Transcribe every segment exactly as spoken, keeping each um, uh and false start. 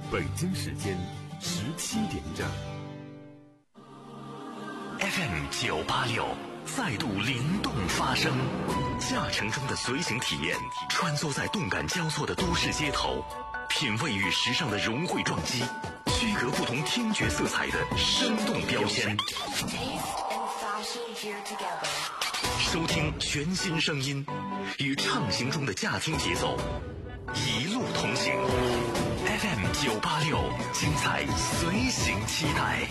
北京时间十七点整。 F M 九八六再度灵动发声，驾乘中的随行体验，穿梭在动感交错的都市街头，品味与时尚的融汇撞击，区隔不同听觉色彩的生动标签。收听全新声音，与畅行中的驾听节奏一路同行。F M 九八六，精彩随行期待。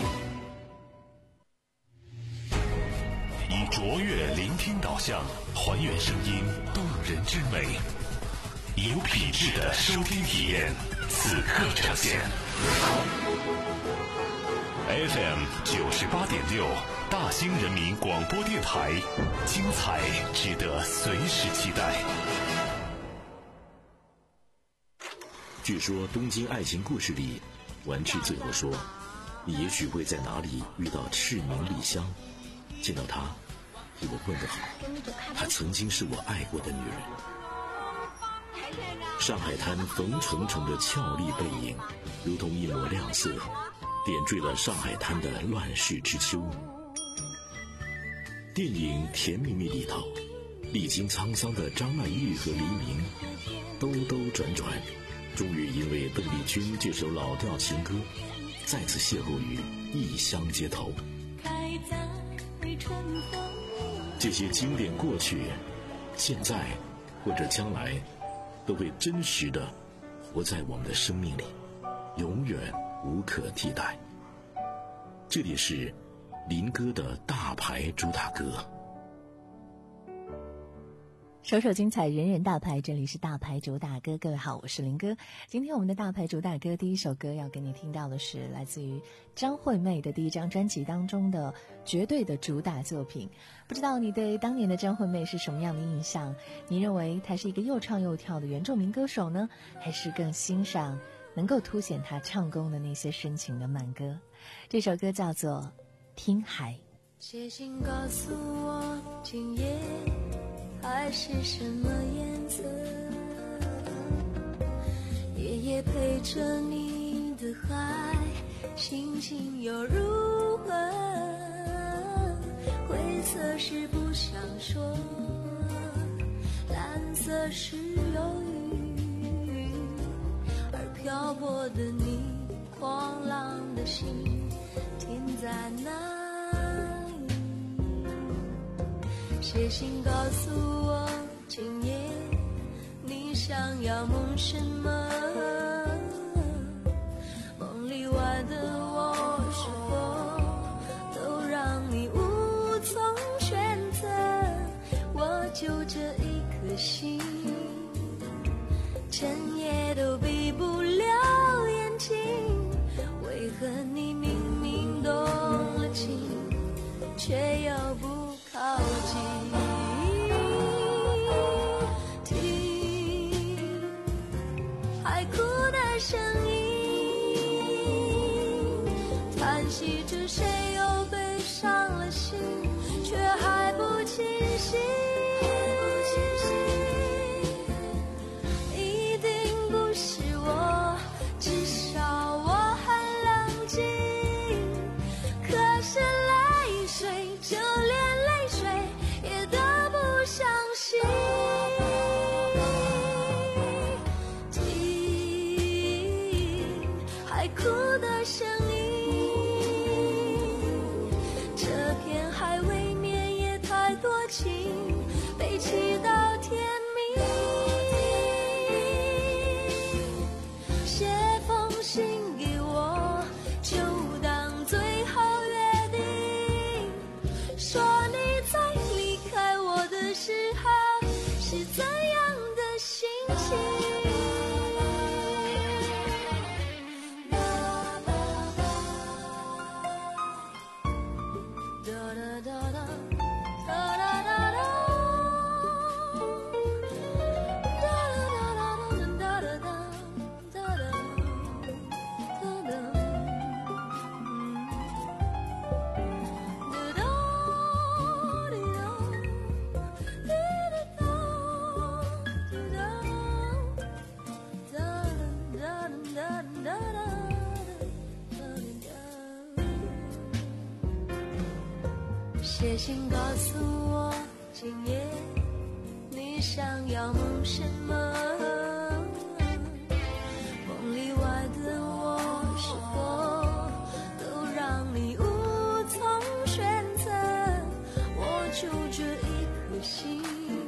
以卓越聆听导向，还原声音动人之美，有品质的收听体验，此刻呈现。F M 九十八点六，大兴人民广播电台，精彩值得随时期待。 据说东京爱情故事里，丸治最后说，你也许会在哪里遇到赤名莉香，见到她给我问个好，她曾经是我爱过的女人。上海滩冯程程的俏丽背影如同一抹亮色，点缀了上海滩的乱世之秋。电影《甜蜜蜜》里头，历经沧桑的张曼玉和黎明兜兜转转，终于因为邓丽君这首老调情歌再次邂逅于异乡街头。这些经典过去，现在或者将来都会真实的活在我们的生命里，永远无可替代。这里是林哥的大牌主打歌， 首首精彩，人人大牌，这里是大牌主打歌。各位好，我是林哥。今天我们的大牌主打歌第一首歌要跟你听到的是来自于张惠妹的第一张专辑当中的绝对的主打作品。不知道你对当年的张惠妹是什么样的印象？你认为她是一个又唱又跳的原住民歌手呢，还是更欣赏能够凸显她唱功的那些深情的慢歌？这首歌叫做听海。 写信告诉我今夜海是什么颜色，夜夜陪着你的海，心情又如何？灰色是不想说，蓝色是忧郁，而漂泊的你，狂浪的心停在哪？写信告诉我今夜你想要梦什么，梦里外的我是否都让你无从选择？我就这一颗心，整夜都闭不了眼睛，为何你明明动了情，却又不靠近？听海哭的声音，叹息着谁又悲伤了心，却还不清醒。一定不是我，至少我很冷静，可是泪水就连泪水也都不相信。听海哭的声音，这片海未免也太多情，悲泣到天明。写封信给我，就当最后约定，说你在离开我的时候是怎样的心情。 写信告诉我，今夜你想要梦什么？梦里外的我，是否都让你无从选择？我就这一颗心，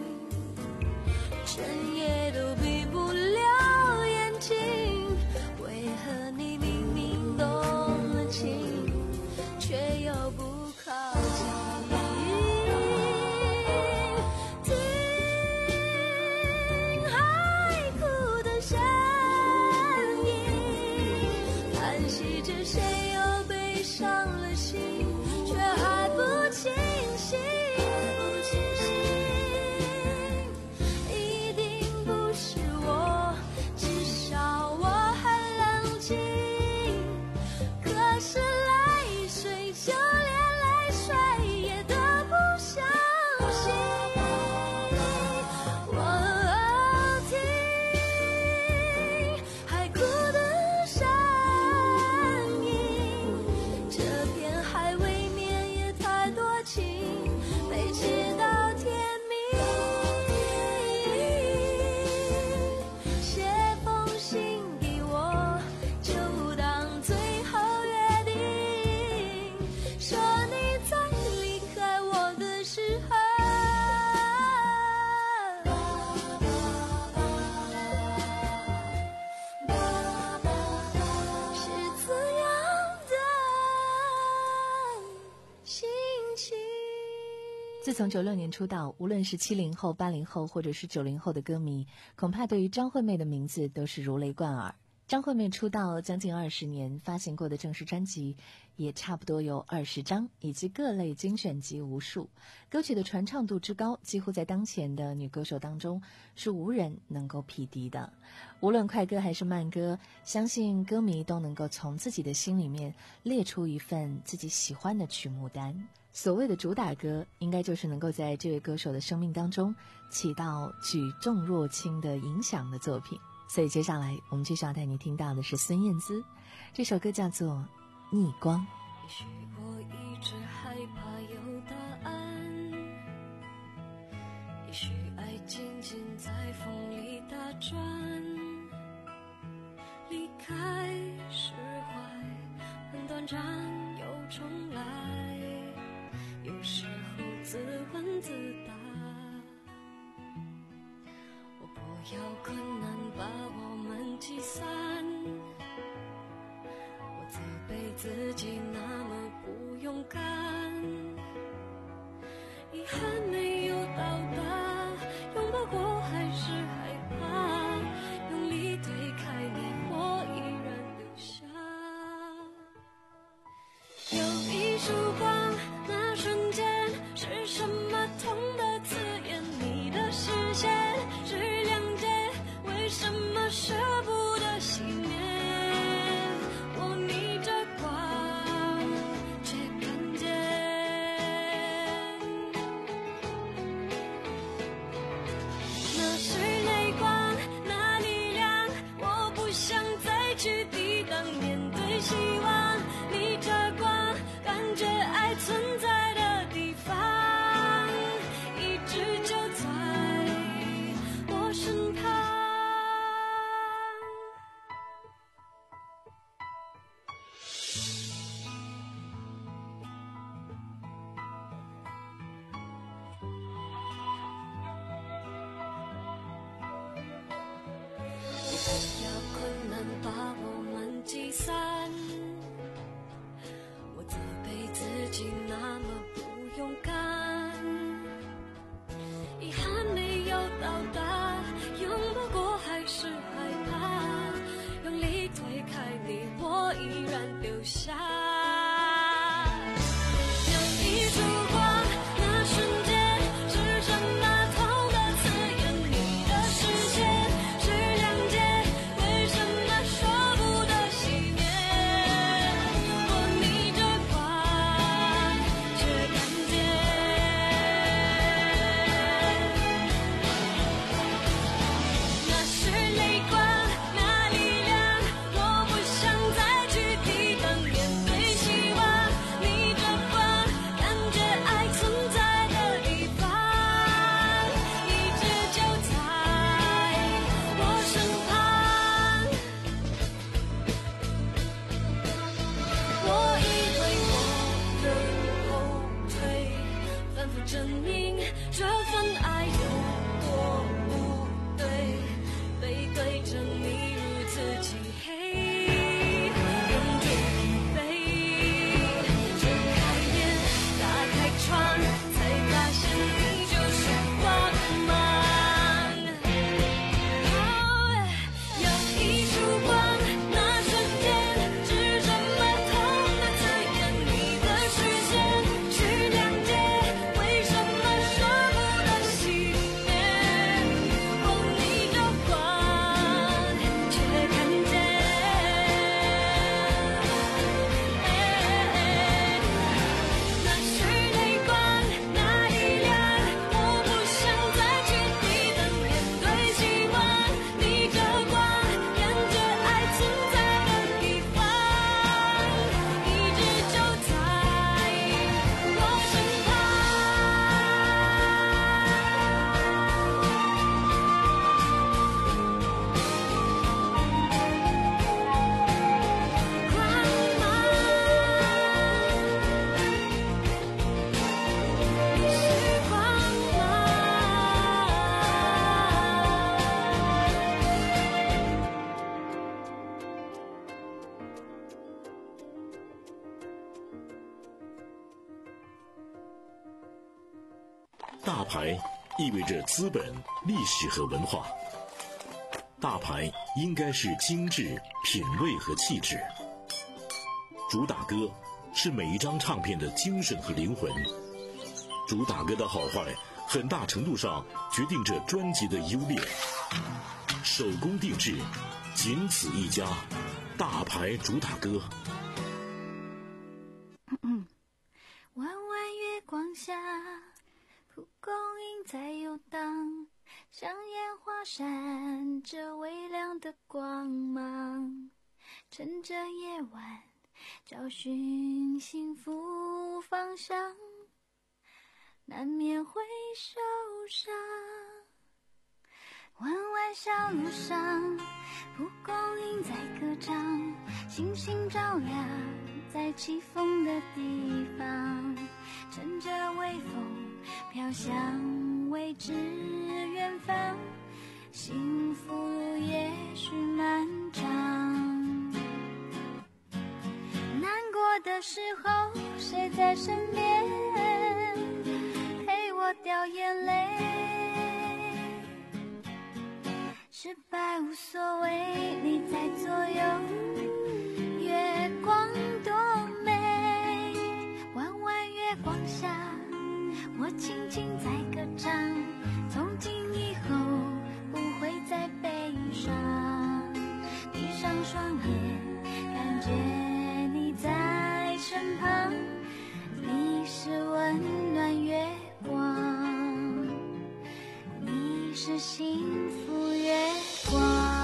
整夜都闭不了眼睛。为何你明明动了情，却又不靠近？听海哭的声音，叹息着谁又悲伤了心，却还不清醒。一定不是我，至少我很冷静。可是泪水，就连泪水也都不相信。我听海哭的声音，这片海未免也太多情，被知道天明。写封信给我，就当最后约定，说你在离开我的时候，是怎样的心情。 自从九六年出道，无论是七零后、八零后，或者是九零后的歌迷，恐怕对于张惠妹的名字都是如雷贯耳。张惠妹出道将近二十年，发行过的正式专辑也差不多有二十张，以及各类精选集无数。歌曲的传唱度之高，几乎在当前的女歌手当中是无人能够匹敌的。无论快歌还是慢歌，相信歌迷都能够从自己的心里面列出一份自己喜欢的曲目单。所谓的主打歌，应该就是能够在这位歌手的生命当中起到举重若轻的影响的作品。所以接下来我们继续要带你听到的是孙燕姿，这首歌叫做《逆光》。 也许我一直害怕有答案，也许爱静静在风里打转，离开释怀很短暂又重来，有时候自问自答，我不要困难把我们击散，我责备自己那么不勇敢，遗憾没有到达，拥抱过还是害怕，用力推开你我依然留下，有一束光，那瞬间是什么痛的刺眼，你的视线是亮节，为什么舍不得熄灭，我逆着光却看见，那是泪光，那力量，我不想再去抵挡，面对希望，逆着光，感觉爱存在的地方，一直就在我身旁。 大牌意味着资本、历史和文化。大牌应该是精致、品味和气质。主打歌是每一张唱片的精神和灵魂。主打歌的好坏，很大程度上决定着专辑的优劣。手工定制，仅此一家，大牌主打歌。 弯弯月光下，蒲公英在游荡，像烟花闪着微亮的光芒，趁着夜晚找寻幸福方向，难免会受伤。弯弯小路上，蒲公英在歌唱，星星照亮在起风的地方，趁着微风飘向未知远方，幸福路也许漫长。难过的时候，谁在身边陪我掉眼泪？失败无所谓，你在左右，月光多美。弯弯月光下，我轻轻在歌唱，从今以后不会再悲伤。闭上双眼，感觉你在身旁，你是温暖月光，你是幸福月光。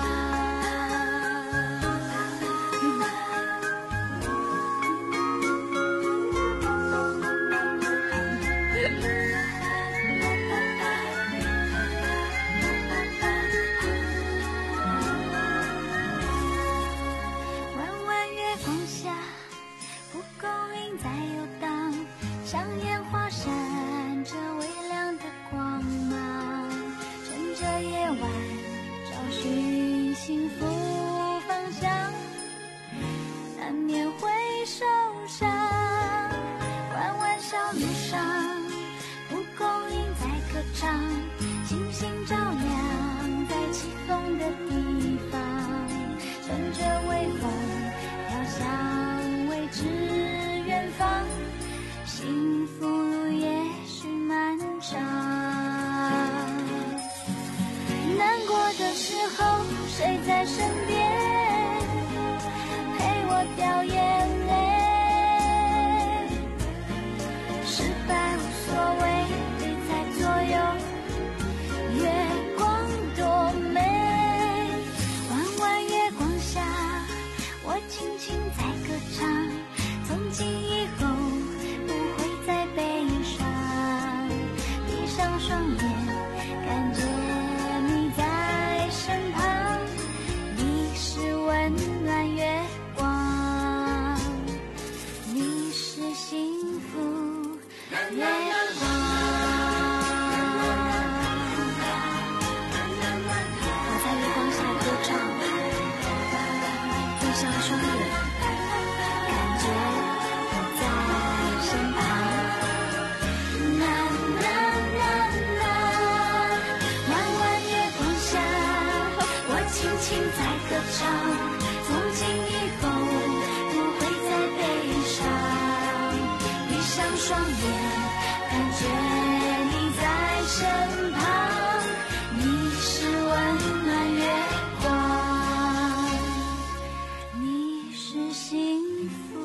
弯弯月光下，蒲公英在游荡，像烟花闪着微亮的光芒，趁着夜晚找寻幸福方向，难免会受伤。弯弯小路上，蒲公英在歌唱，星星照亮在起风的地方，趁着微风飘向未知远方，幸福路也许漫长。难过的时候，谁在身边陪我掉眼泪？失败无所谓，你在左右，月光多美。弯弯月光下，我轻轻在歌唱，从今以后不会再悲伤。闭上双眼，感觉你在身旁，你是温暖月光，你是幸福月光。我在月光下歌唱，闭上双眼，感觉在身旁。啦啦啦啦，弯弯月光下，我轻轻在歌唱，从今以后不会再悲伤。闭上双眼，感觉你在身旁，你是温暖月光，你是幸福。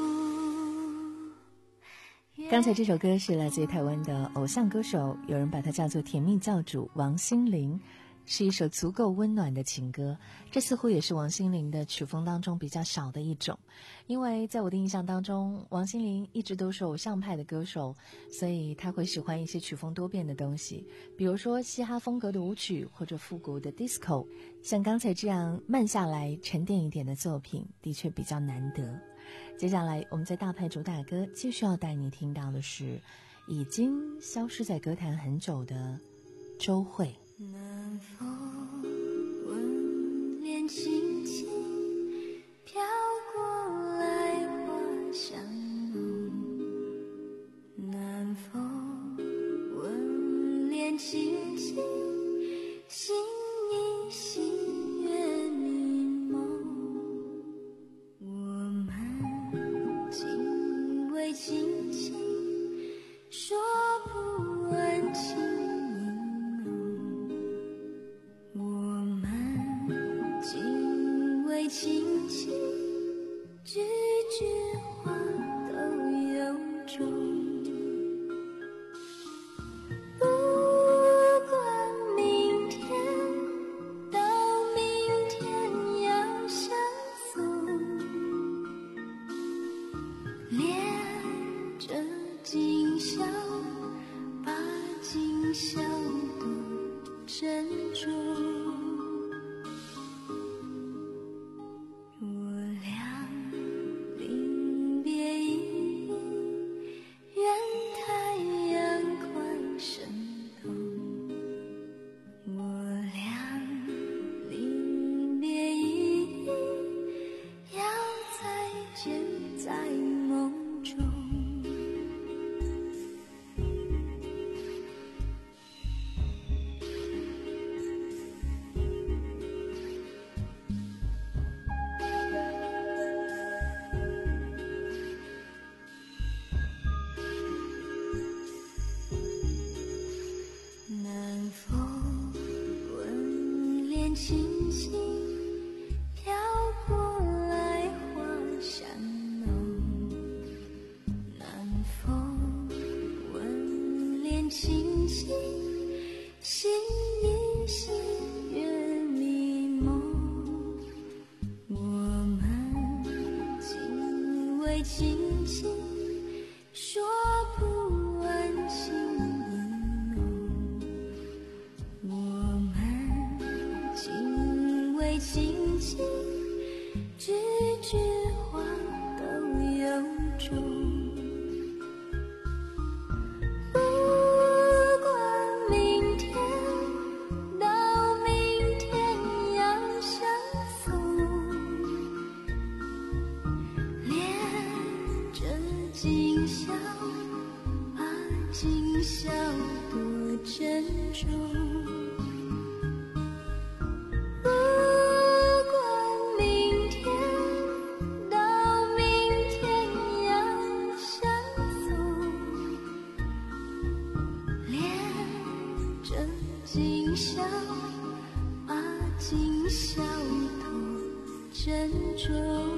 刚才这首歌是来自于台湾的偶像歌手，有人把它叫做甜蜜教主王心凌，是一首足够温暖的情歌。这似乎也是王心凌的曲风当中比较少的一种，因为在我的印象当中，王心凌一直都是偶像派的歌手，所以她会喜欢一些曲风多变的东西，比如说嘻哈风格的舞曲或者复古的 disco。 像刚才这样慢下来沉淀一点的作品的确比较难得。接下来我们在大牌主打歌继续要带你听到的是已经消失在歌坛很久的周蕙。 南风吻脸轻轻飘过来，花香浓。南风吻轻轻，句句话都有种。不管明天到明天要相送，恋着今宵，把今宵多珍重。轻轻飘过来，花香浓。南风吻脸轻轻，心依稀月迷蒙。我们紧偎亲亲，说不完情意浓。我们紧偎亲亲，句句话都有种。不管明天到明天要相送，恋着今宵，把今宵多珍重。今宵，把今宵多珍重。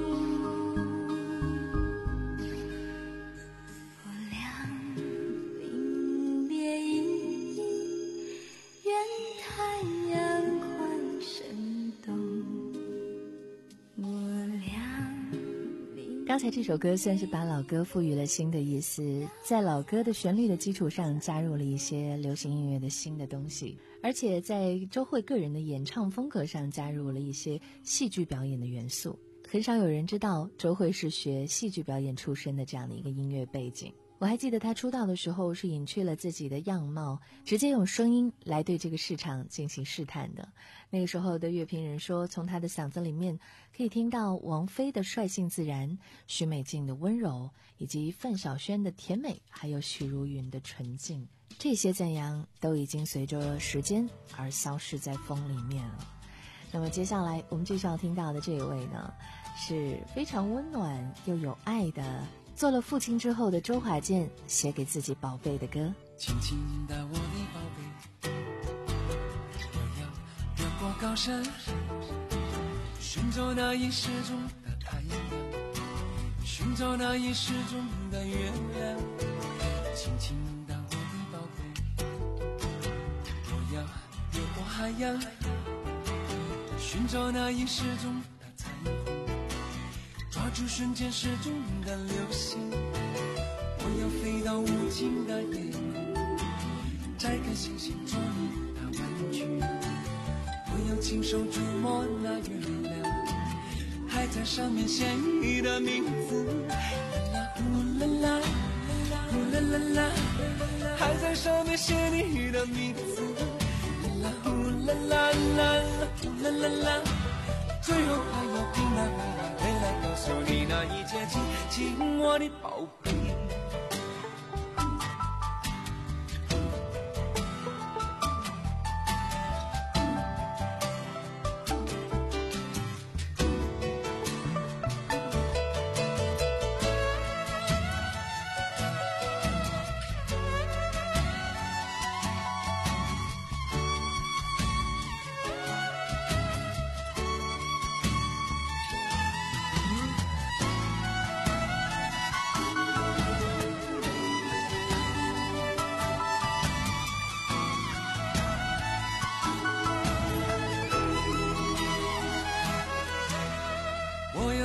我俩临别依依，愿太阳快升东。我俩刚才这首歌算是把老歌赋予了新的意思，在老歌的旋律的基础上加入了一些流行音乐的新的东西，而且在周蕙个人的演唱风格上加入了一些戏剧表演的元素。很少有人知道周蕙是学戏剧表演出身的这样的一个音乐背景。我还记得她出道的时候是隐去了自己的样貌，直接用声音来对这个市场进行试探的。那个时候的乐评人说，从她的嗓子里面可以听到王菲的率性自然，许美静的温柔，以及范晓萱的甜美，还有许茹芸的纯净。这些赞扬都已经随着时间而消失在风里面了。那么接下来我们继续要听到的这一位呢，是非常温暖又有爱的，做了父亲之后的周华健写给自己宝贝的歌。 轻轻的我的宝贝，我要越过高山，寻找那已失踪的太阳，寻找那已失踪的月亮。轻轻的我的宝贝，我要越过海洋，寻找那已失踪的彩虹，抓住瞬间失踪的流星。我要飞到无尽的夜空，摘开星星做你的玩具。我要亲手触摸那月亮，还在上面写你的名字。呼啦啦，呼啦啦啦，还在上面写你的名字。呼啦啦啦，呼啦啦啦，最后还要平安回来，回来告诉你那一切，亲亲我的宝贝。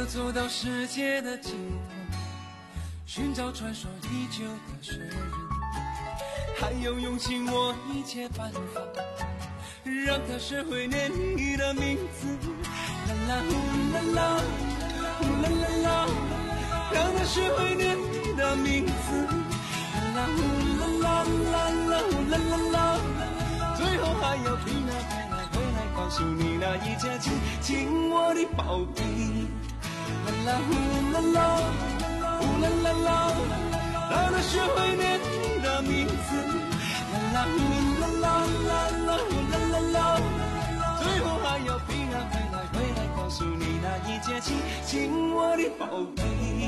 走到世界的尽头，寻找传说已久的水人，还有用尽我一切办法，让他学会念你的名字。啦啦呼啦啦，呼啦啦啦，让他学会念你的名字。啦啦呼啦啦啦啦，呼啦啦啦，最后还要回来回来回来告诉你那一切，亲亲我的宝贝。啦啦呼啦啦，呼啦啦啦，让他学会念你的名字。啦啦呼啦啦啦啦，呼啦啦啦，最后还要回来回来回来告诉你那一切，亲亲我的宝贝。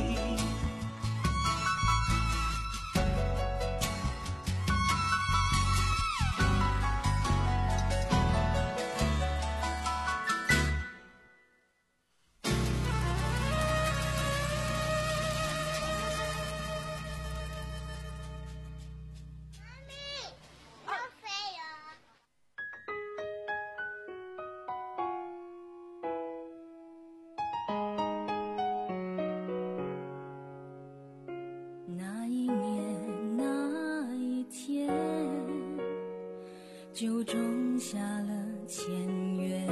就种下了签约，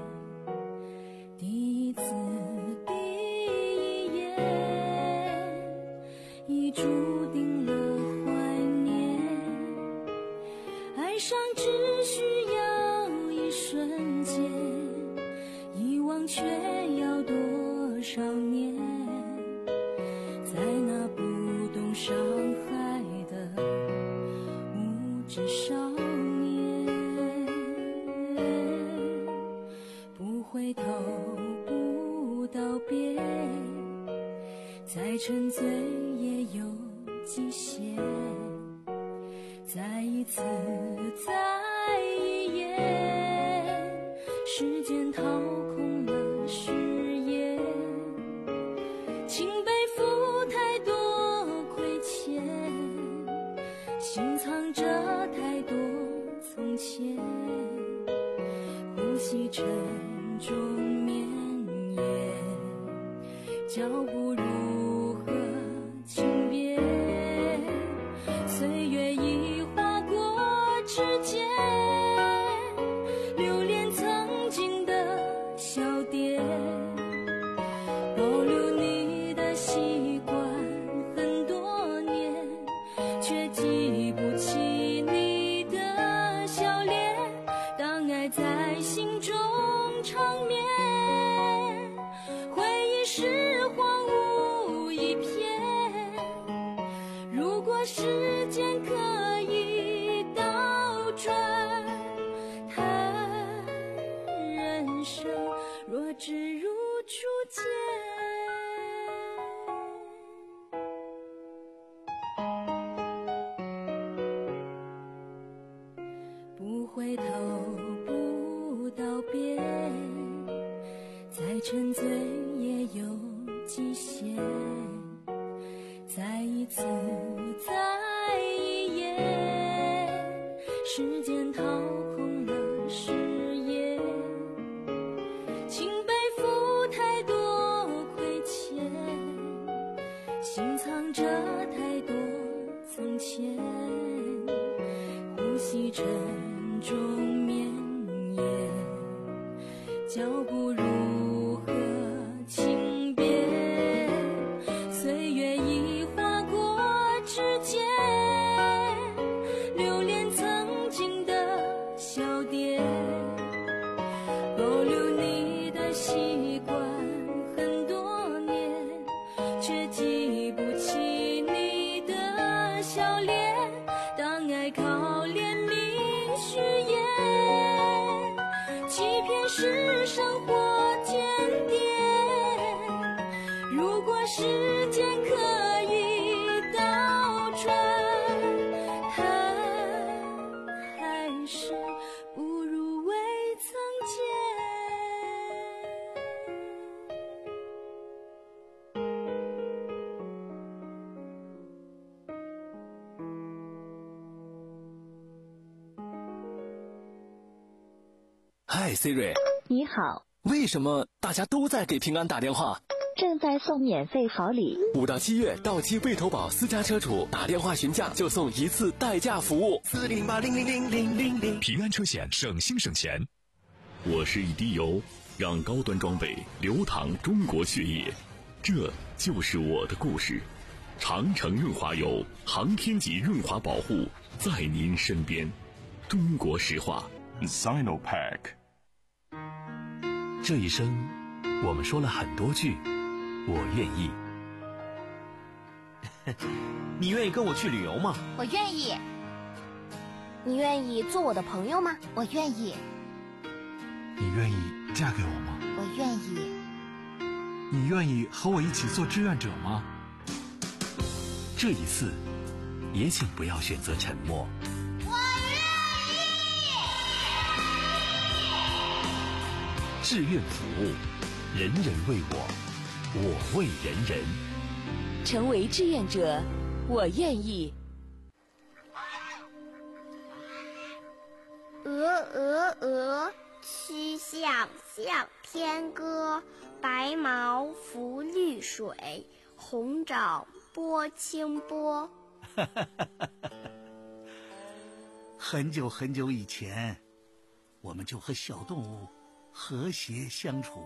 第一次第一眼，已注定了怀念。爱上只需要一瞬间，遗忘却要多少年？在那不懂伤害的无知少年，不回头不道别，再沉醉也有极限，再一次再一眼，时间掏空了誓言，请背负太多亏欠，心藏着太多从前，呼吸沉重绵延，脚步如何轻便，岁月已划过指尖，留恋曾经的笑点，保留你的习惯很多年，却记不起你的笑脸。当爱在心中长眠，回忆是荒芜一片。如果时间可以倒转，谈人生若只如初见。不回头不道别，再沉醉也有极限，再一次再一眼，时间掏空了誓言，请背负太多亏欠，心藏着太多从前，呼吸沉重绵延，脚步如何轻便，岁月已划过指尖，留恋曾经的笑点，保留你的习惯很多年，却记不起你的笑脸。当爱靠怜悯虚言，欺骗是生活间谍。如果时间可以倒转，他还是不如未曾见。 嗨 Siri， 你好， 为什么大家都在给平安打电话？ 正在送免费好礼。 五到七月，到期未投保私家车主打电话询价就送一次代驾服务。四零八零零零零零零， 平安车险，省心省钱。 我是一滴油，让高端装备流淌中国血液，这就是我的故事。长城润滑油，航天级润滑保护，在您身边。中国石化 Sinopack。 这一生，我们说了很多句我愿意。 你愿意跟我去旅游吗？ 我愿意。你愿意做我的朋友吗？我愿意。 你愿意嫁给我吗？ 我愿意。 你愿意和我一起做志愿者吗？ 这一次，也请不要选择沉默。 我愿意。 志愿服务，人人为我，我为人人。 成为志愿者，我愿意。 鹅鹅鹅，曲项向天歌。白毛浮绿水，红掌拨清波。 很久很久以前，我们就和小动物和谐相处。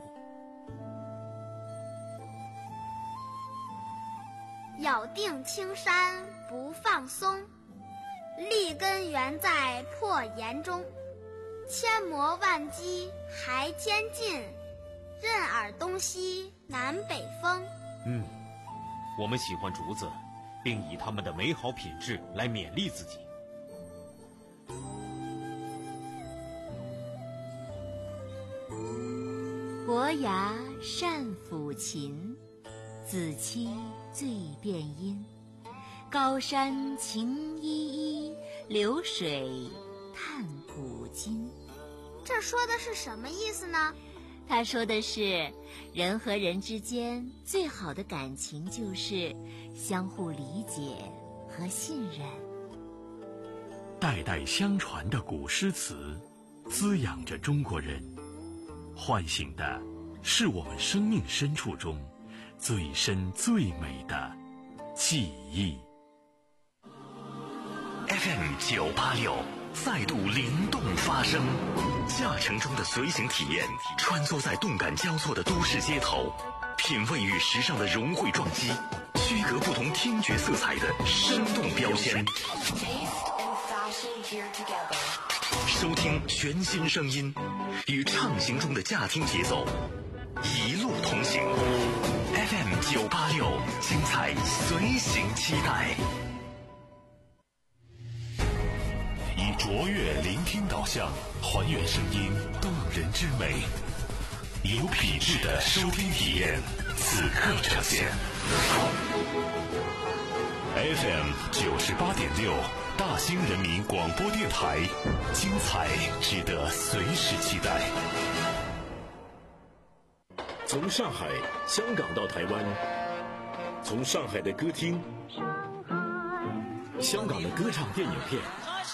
咬定青山不放松，立根原在破岩中。千磨万击还坚劲，任尔东西南北风。 嗯，我们喜欢竹子，并以它们的美好品质来勉励自己。 伯牙善抚琴，子期最辨音。高山晴依依，流水叹古今。 这说的是什么意思呢？ 他说的是，人和人之间最好的感情就是相互理解和信任。 代代相传的古诗词，滋养着中国人，唤醒的是我们生命深处中最深最美的记忆。 F M 九八六再度灵动发声，驾乘中的随行体验，穿梭在动感交错的都市街头，品味与时尚的融汇撞击，区隔不同听觉色彩的生动标签。收听全新声音，与畅行中的驾听节奏，一路同行。F M 九八六，精彩随行期待。以卓越聆听导向，还原声音动人之美，有品质的收听体验，此刻呈现。F M 九十八点六，大兴人民广播电台，精彩值得随时期待。 从上海、香港到台湾，从上海的歌厅、香港的歌唱电影片，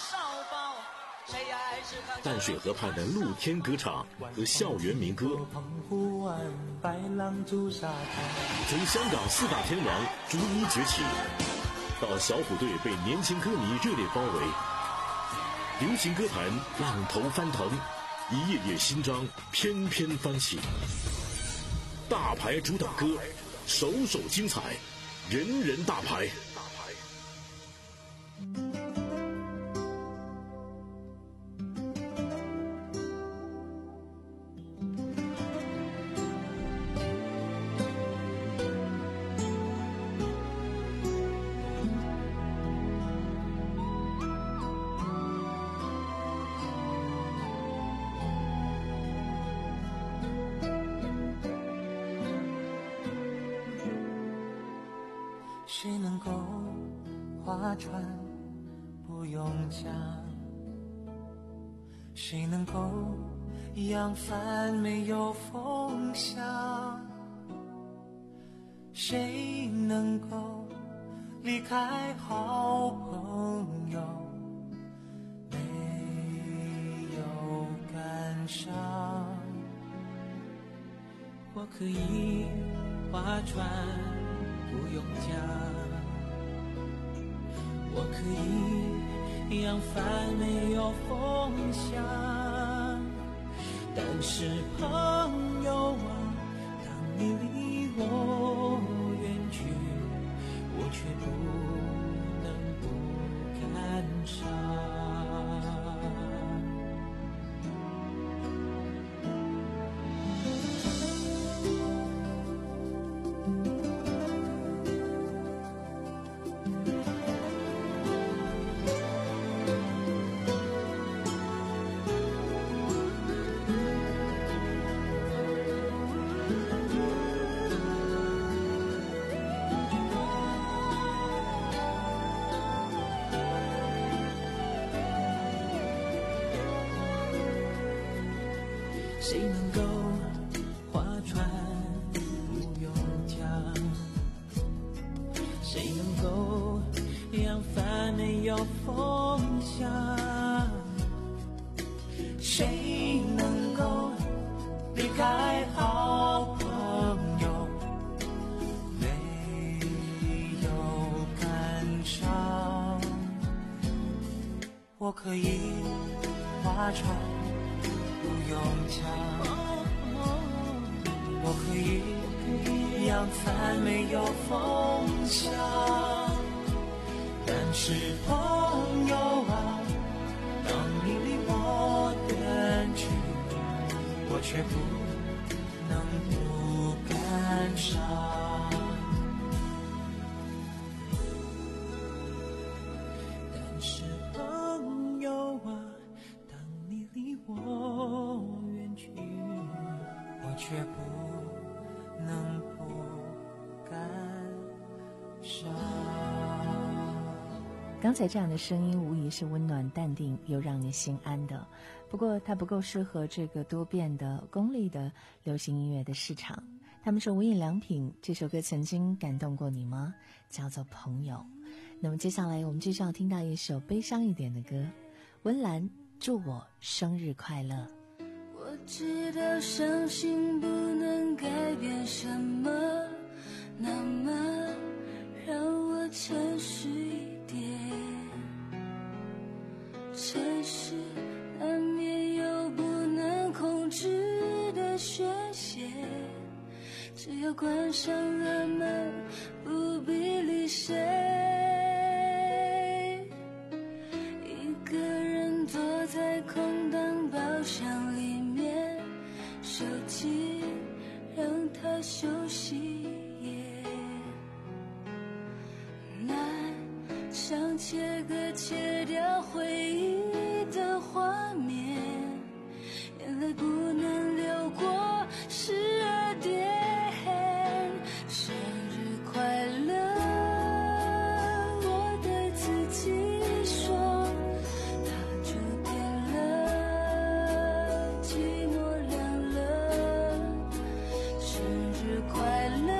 淡水河畔的露天歌唱和校园民歌，从香港四大天王逐一崛起，到小虎队被年轻歌迷热烈包围，流行歌坛浪头翻腾，一页页新章翩翩翻起。大牌主打歌，首首精彩，人人大牌。 谁能够划船不用桨？谁能够扬帆没有风向？谁能够离开好朋友没有感伤？我可以划船不用桨，我可以扬帆没有风向，但是朋友啊，当你离我远去，我却不能不感伤。谁能够划船不用桨？谁能够扬帆没有风向？谁能够离开好朋友没有感伤？我可以划船不用桨，我可以扬帆没有风向，但是朋友啊，当你离我远去，我却不能不感伤。但是朋友啊，当你离我远去，我却不能不感伤。 刚才这样的声音无疑是温暖淡定又让你心安的，不过它不够适合这个多变的功利的流行音乐的市场。他们说无印良品这首歌曾经感动过你吗？叫做朋友。那么接下来我们继续要听到一首悲伤一点的歌，温岚祝我生日快乐。 我知道伤心不能改变什么，那么让我诚实一点。城市难免有不能控制的宣泄，只要关上了门，不必理谁。一个人坐在空荡包厢里面，手机让它休息也难，想切割切掉回忆的画面，眼泪不能流过十二点。生日快乐，我对自己说，它注定了寂寞凉了。生日快乐，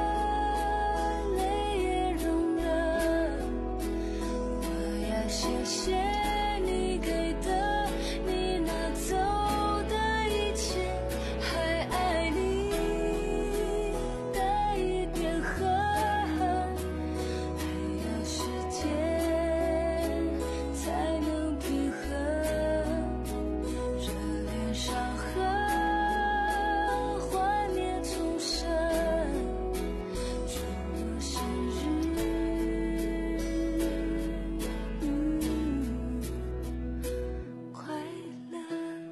泪也融了。我要谢谢你给的，你拿走的一切，还爱你的一点恨，还有时间才能平衡热恋伤痕，幻灭重生。祝我生日快乐。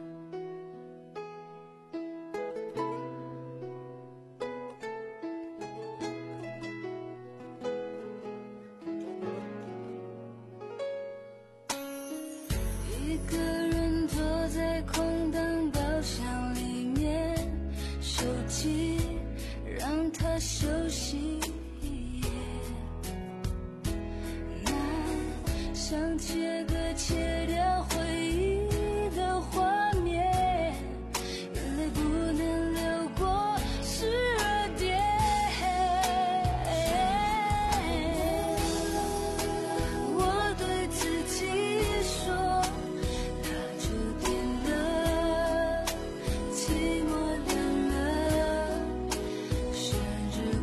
一个人坐在空荡包厢里面，手机让它休息也难，想切割切掉回忆的画面，眼泪不能流过十二点。我对自己说，它注定了寂寞凉了。生日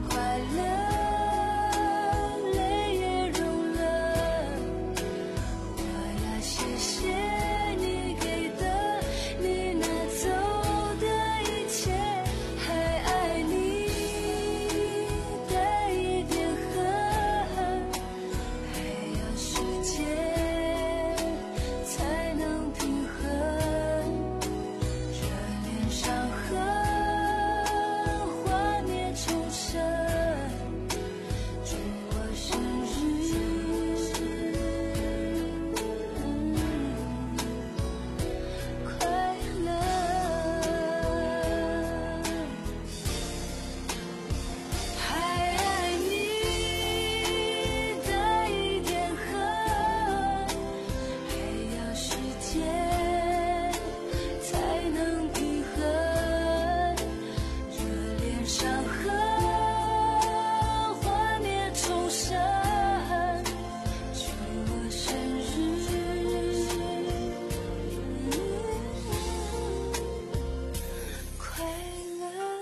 伤痕，幻灭重生，祝我生日快乐。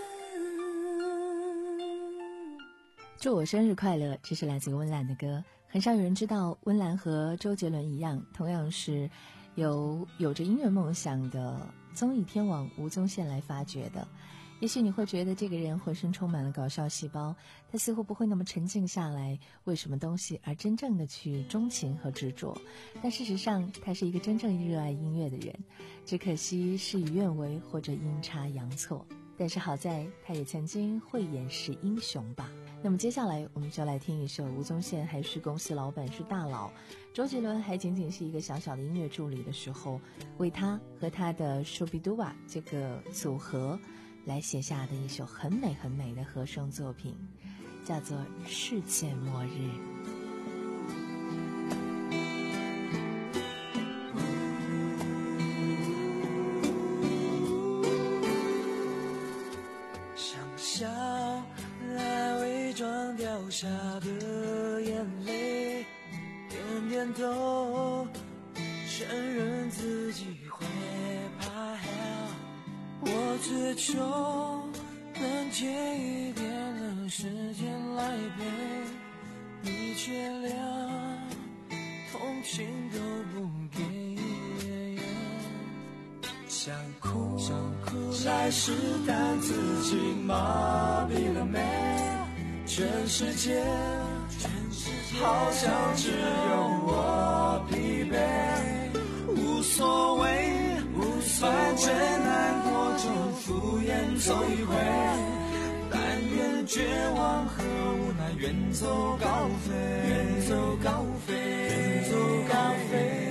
祝我生日快乐，这是来自温岚的歌。很少有人知道，温岚和周杰伦一样，同样是由有着音乐梦想的综艺天王吴宗宪来发掘的。也许你会觉得这个人浑身充满了搞笑细胞，他似乎不会那么沉静下来为什么东西而真正的去钟情和执着，但事实上他是一个真正热爱音乐的人，只可惜事与愿违或者阴差阳错。但是好在他也曾经慧眼识英雄吧。那么接下来我们就来听一首吴宗宪还是公司老板是大佬，周杰伦还仅仅是一个小小的音乐助理的时候，为他和他的 Shubiduwa 这个组合来写下的一首很美很美的和声作品，叫做《世界末日》。 笑来伪装掉下的眼泪，点点头，承认自己会怕。我只求能借一点的时间来陪你，却连同情都不给。想哭想哭来试探自己麻痹了没，全世界好像只有我疲惫，无所谓反正难过就敷衍走一回，但愿绝望和无奈远走高飞，远走高飞，远走高飞。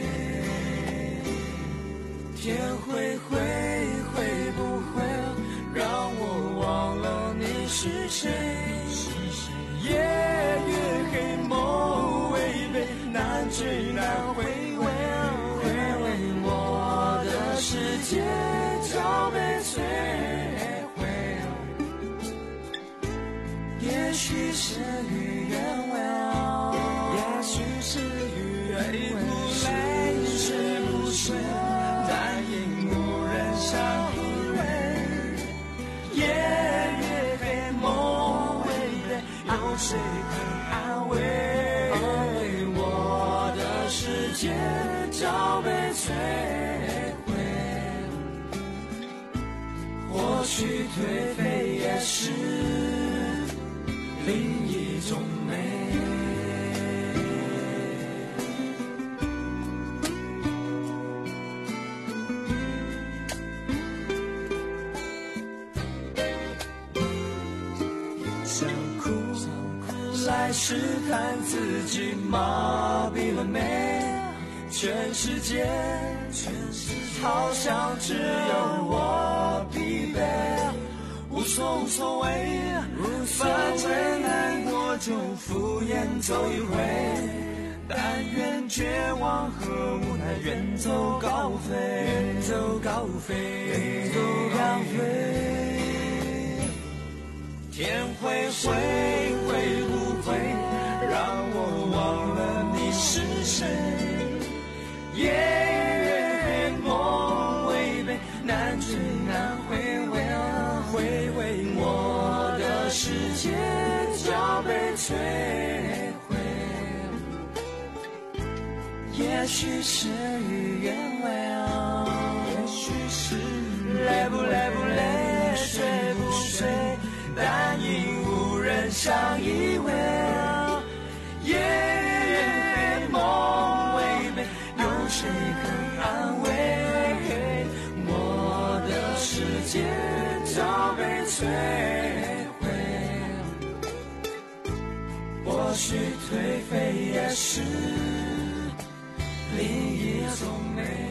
天会灰会不会让我忘了你是谁？夜越黑梦违背，难追难回味，回味我的世界早被摧毁。也许是与愿违，也许是与愿违，泪水不睡，但因无人相依偎。夜越黑梦违背，有谁肯安慰？我的世界早被摧毁。或许颓废也是另一种美。想哭来试探自己麻痹了没，全世界好像只有我疲惫，无所无所谓，反正难过就敷衍走一回，但愿绝望和无奈远走高飞，远走高飞，远走高飞。天会灰会不会让我忘了你是谁？夜越梦违背，难追难回味，回味我的世界早被摧毁。也许是与愿违，也许是累不累不累，睡不睡，但因无人相依偎。夜越梦违背，有谁肯安慰？我的世界早被摧毁。或许颓废也是另一种美。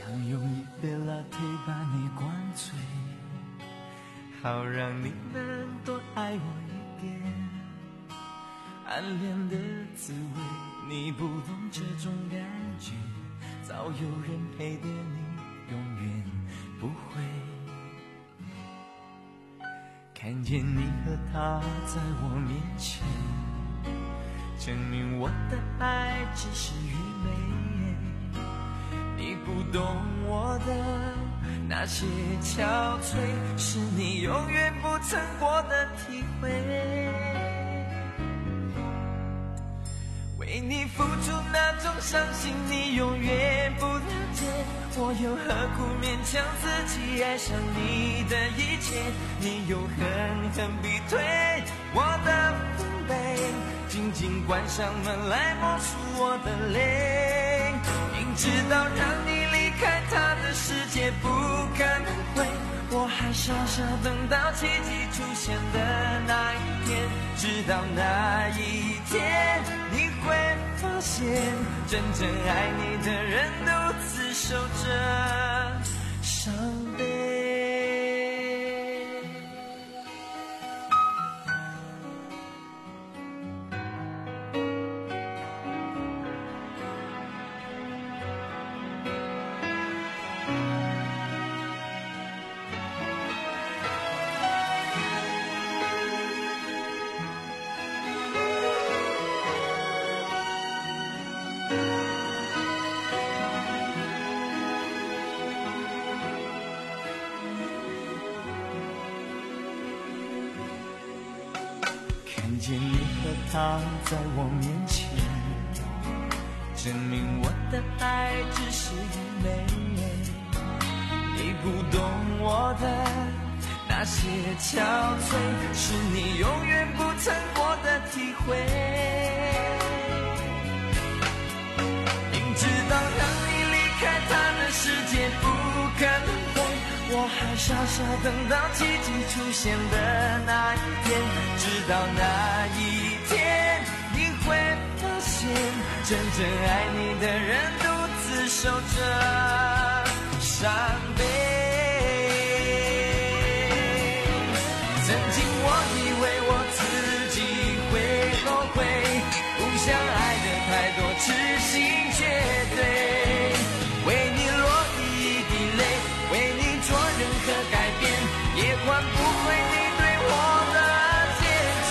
想用一杯 latte 把你灌醉，好让你能多爱我一点。暗恋的滋味，你不懂这种感觉，早有人陪的你永远不会。看见你和他在我面前，证明我的爱只是愚昧。你不懂我的那些憔悴，是你永远不曾过的体会。为你付出那种伤心，你永远不了解，我又何苦勉强自己爱上你的一切？你又狠狠逼退我的防备，紧紧关上门来默数我的泪。明知道让你离开他的世界不可能会，我还傻傻等到奇迹出现的那一天。直到那一天，你会发现真正爱你的人独自守着伤悲。看见你和他在我面前，证明我的爱只是愚昧。你不懂我的那些憔悴，是你永远不曾过的体会。明知道让你离开他的世界不可能会，我还傻傻等到奇迹出现的那一天。直到那一天，你会发现真正爱你的人独自守着伤悲。曾经我以为我自己会后悔，不想爱的太多，痴心绝对，为你落一滴泪，为你做任何改变，也换不回你对我的坚决。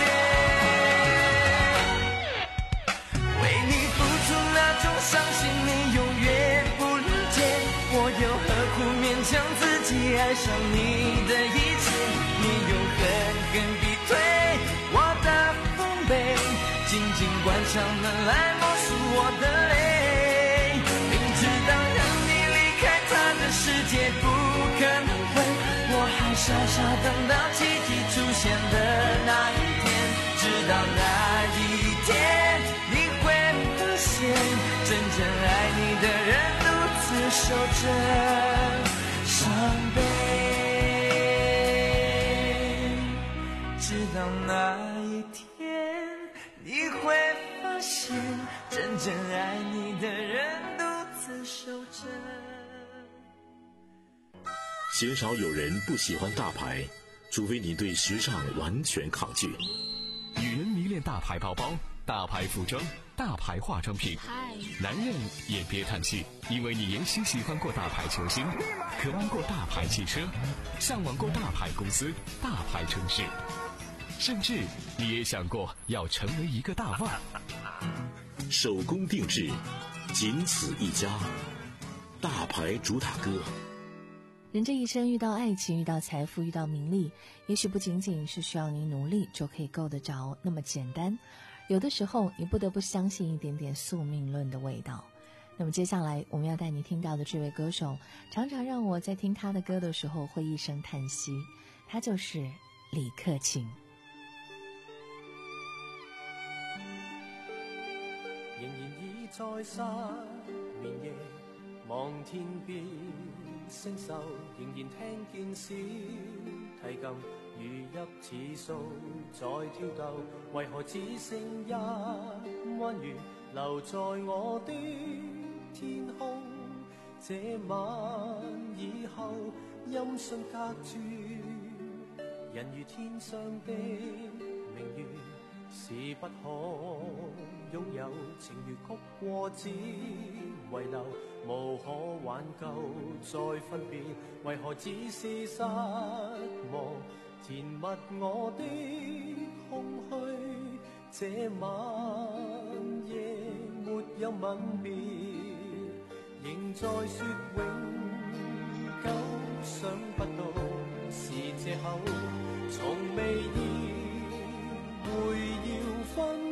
为你付出那种伤心，你永远不了解，我又何苦勉强自己爱上你的一切？你又狠狠逼退我的防备，紧紧关上门来默数我的泪。明知道让你离开他的世界不可能会，我还傻傻等到奇迹出现的那一天。直到那一天，你会发现真正爱你的人独自守着伤悲。直到那一天，你会发现真正爱你的人独自守着。 鲜少有人不喜欢大牌，除非你对时尚完全抗拒。 女人迷恋大牌包包、大牌服装、大牌化妆品，男人也别叹气，因为你也许喜欢过大牌球星，渴望过大牌汽车，向往过大牌公司、大牌城市，甚至你也想过要成为一个大腕。 手工定制，仅此一家，大牌主打歌。 人这一生遇到爱情，遇到财富，遇到名利，也许不仅仅是需要你努力就可以够得着那么简单，有的时候你不得不相信一点点宿命论的味道。那么接下来我们要带你听到的这位歌手，常常让我在听他的歌的时候会一声叹息，他就是李克勤。 仍然已在失眠夜望天邊星宿，仍然聽見小提琴如泣似訴在跳動，為何只剩一彎月留在我的天空？ 這晚以後音訊隔絕，人如天上的明月，是不可擁有，情如曲過只遺留，無可挽救再分別，為何只是失望填密我的空虛，這晚夜沒有吻別，仍在說永久，想不到是藉口，從未意會要分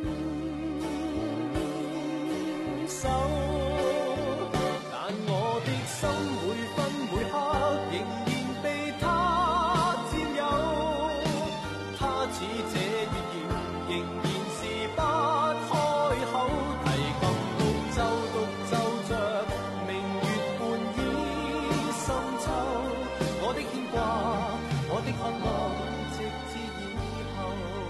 手，但我的心每分每刻仍然被他佔有，他似這月兒仍然是不開口，提琴獨奏獨奏着明月半倚深秋，我的牽掛我的渴望直至以後。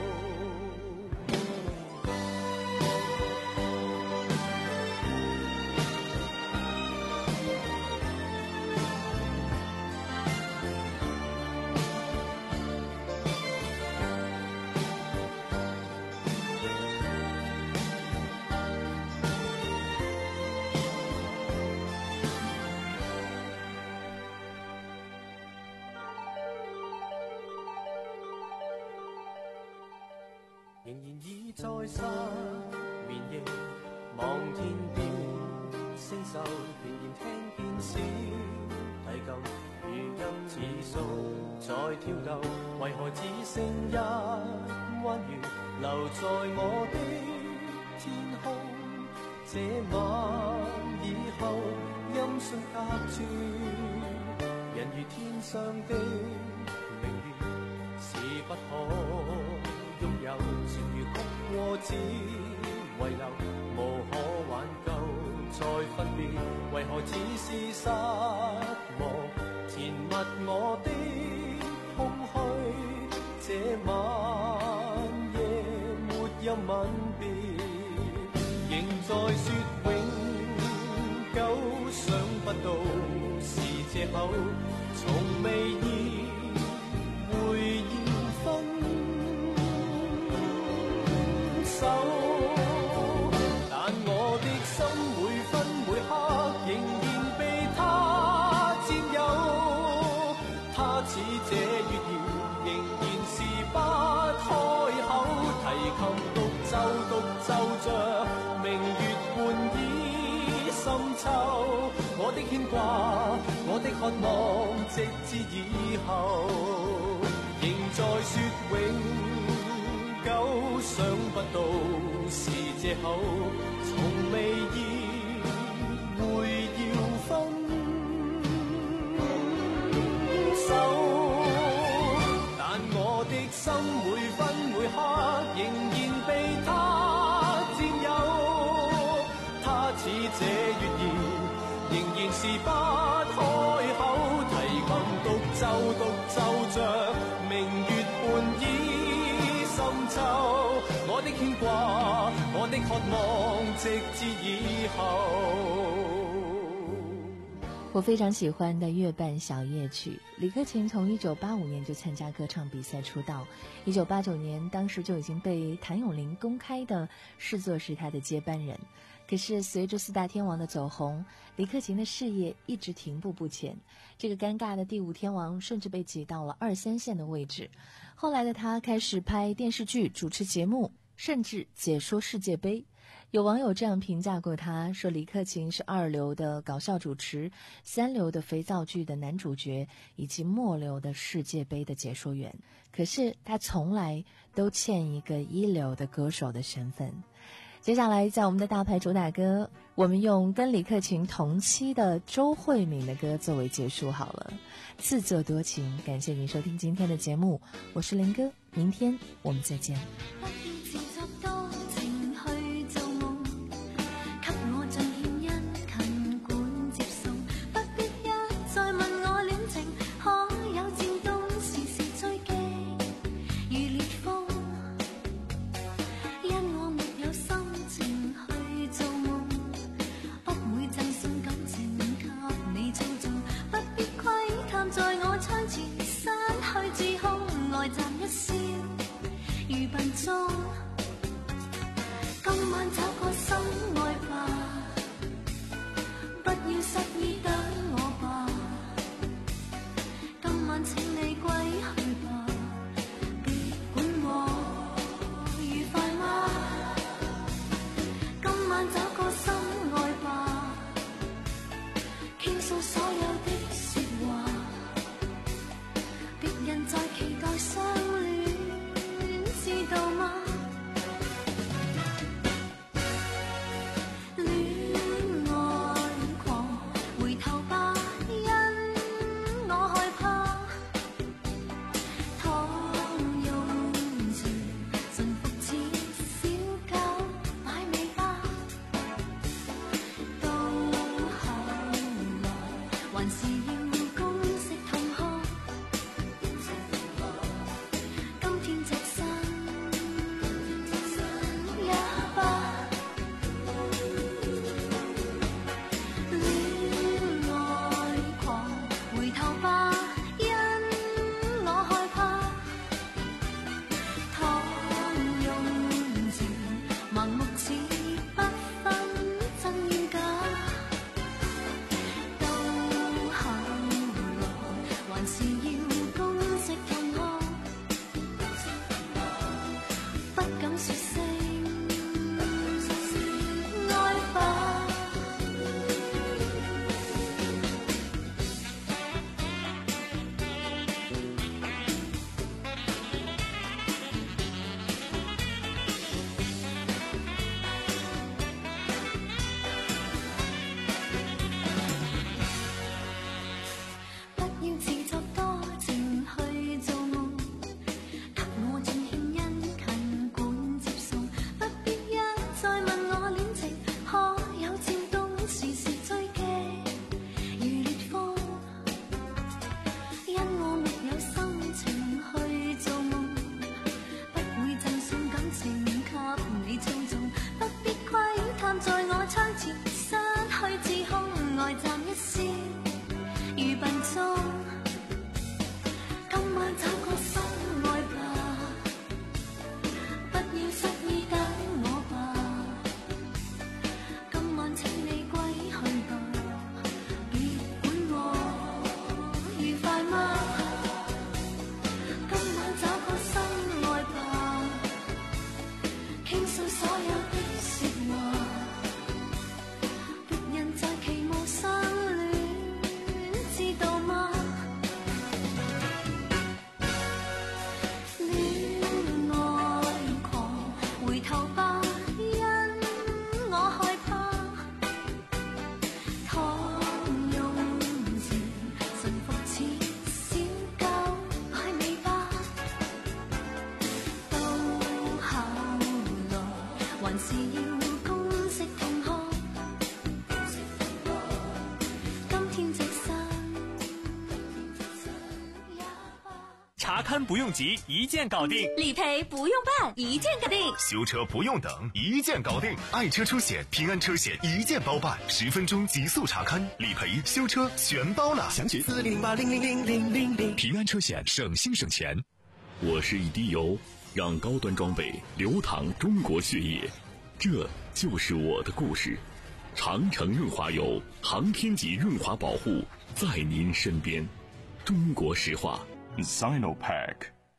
仍然倚在失眠夜，望天邊星宿，仍然聽見小提琴如今似數在跳動，為何只剩一彎月留在我的天空，這晚以後音訊隔絕，人如天上的明月是不可擁有，情如曲過只遺留，無可挽救再分別，為何只是失望填密我的空虛，這晚夜沒有吻別，仍在說永久，想不到是藉口，從未意會要分手，但我的心每分每刻仍然被他佔有，他似這月兒仍然是不開口，提琴獨奏獨奏着明月半倚深秋，我的牽掛我的渴望直至以後，仍在說永久，想不到是藉口，從未意會要分手，但我的心每分每刻仍然被他佔有，他似這月兒仍然是不開口，提琴獨奏獨奏着明月半倚深秋，我的牽掛我的渴望直至以後。 我非常喜欢的《月半小夜曲》，李克勤从一九八五年就参加歌唱比赛出道，一九八九年当时就已经被谭咏麟公开的视作是他的接班人。可是随着四大天王的走红，李克勤的事业一直停步不前，这个尴尬的第五天王甚至被挤到了二三线的位置。后来的他开始拍电视剧、主持节目，甚至解说世界杯。有网友这样评价过他，说李克勤是二流的搞笑主持，三流的肥皂剧的男主角，以及末流的世界杯的解说员。可是他从来都欠一个一流的歌手的身份。接下来在我们的大牌主打歌，我们用跟李克勤同期的周慧敏的歌作为结束好了。自作多情，感谢您收听今天的节目，我是林哥，明天我们再见。 你要自作多情去做夢，給我盡獻殷勤管接送，不必一再問我戀情可有漸凍，時時追擊如烈風，因我沒有心情去做夢，不會贈送感情給你操縱，不必窺探在我窗前失去自控，呆站一笑如笨鐘，今晚找個心愛吧，不要失意等我吧，今晚請你歸去吧，別管我愉快嗎？今晚找個心愛吧，傾訴所有的說話，別人在期望相戀，知道嗎？戀愛狂，回頭吧，因我害怕，倘用情馴服似小狗愛你吧，到後來還是要公式同學，今天這生查勘不用急，一键搞定； 理赔不用办，一键搞定； 修车不用等，一键搞定。爱车出险，平安车险一键包办，十分钟极速查勘、理赔、修车全包了。详询四零零八零零零零零零。平安车险，省心省钱。 我是一滴油，让高端装备流淌中国血液，这就是我的故事。长城润滑油，航天级润滑保护，在您身边。中国石化。 Sinopac。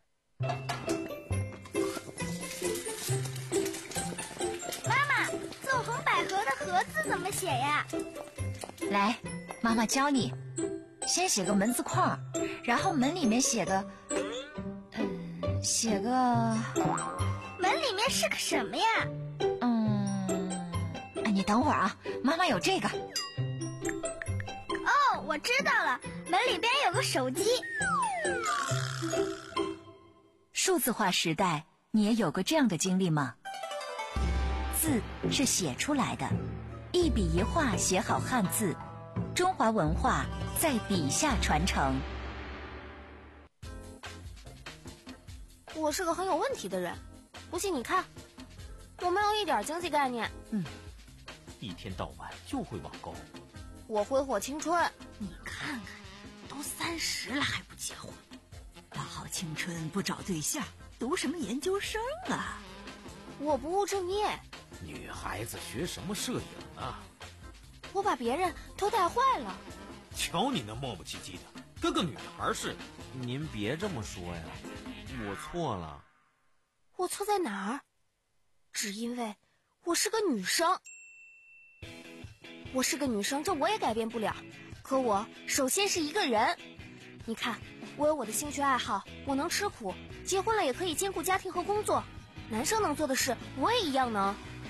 妈妈，纵横捭阖的阖字怎么写呀？ 来，妈妈教你。先写个门字框，然后门里面写个，嗯，写个。 门里面是个什么呀？ 嗯，哎，你等会儿啊，妈妈有这个。 哦，我知道了，门里边有个手机。 数字化时代，你也有过这样的经历吗？字是写出来的，一笔一画写好汉字，中华文化在笔下传承。 我是个很有问题的人，不信你看，我没有一点经济概念。 嗯，一天到晚就会网购。 我挥霍青春。 你看看，都三十了还不结婚，大好青春不找对象，读什么研究生啊？ 我不务正业。 女孩子学什么摄影啊？ 我把别人都带坏了。 瞧你那磨磨唧唧的，跟个女孩似的。您别这么说呀，我错了。 我错在哪儿？只因为我是个女生。我是个女生，这我也改变不了。可我首先是一个人。你看，我有我的兴趣爱好，我能吃苦，结婚了也可以兼顾家庭和工作。男生能做的事，我也一样能。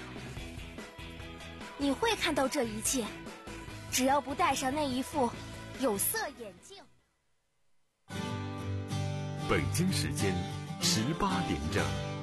你会看到这一切，只要不戴上那一副有色眼镜。 北京时间十八点整。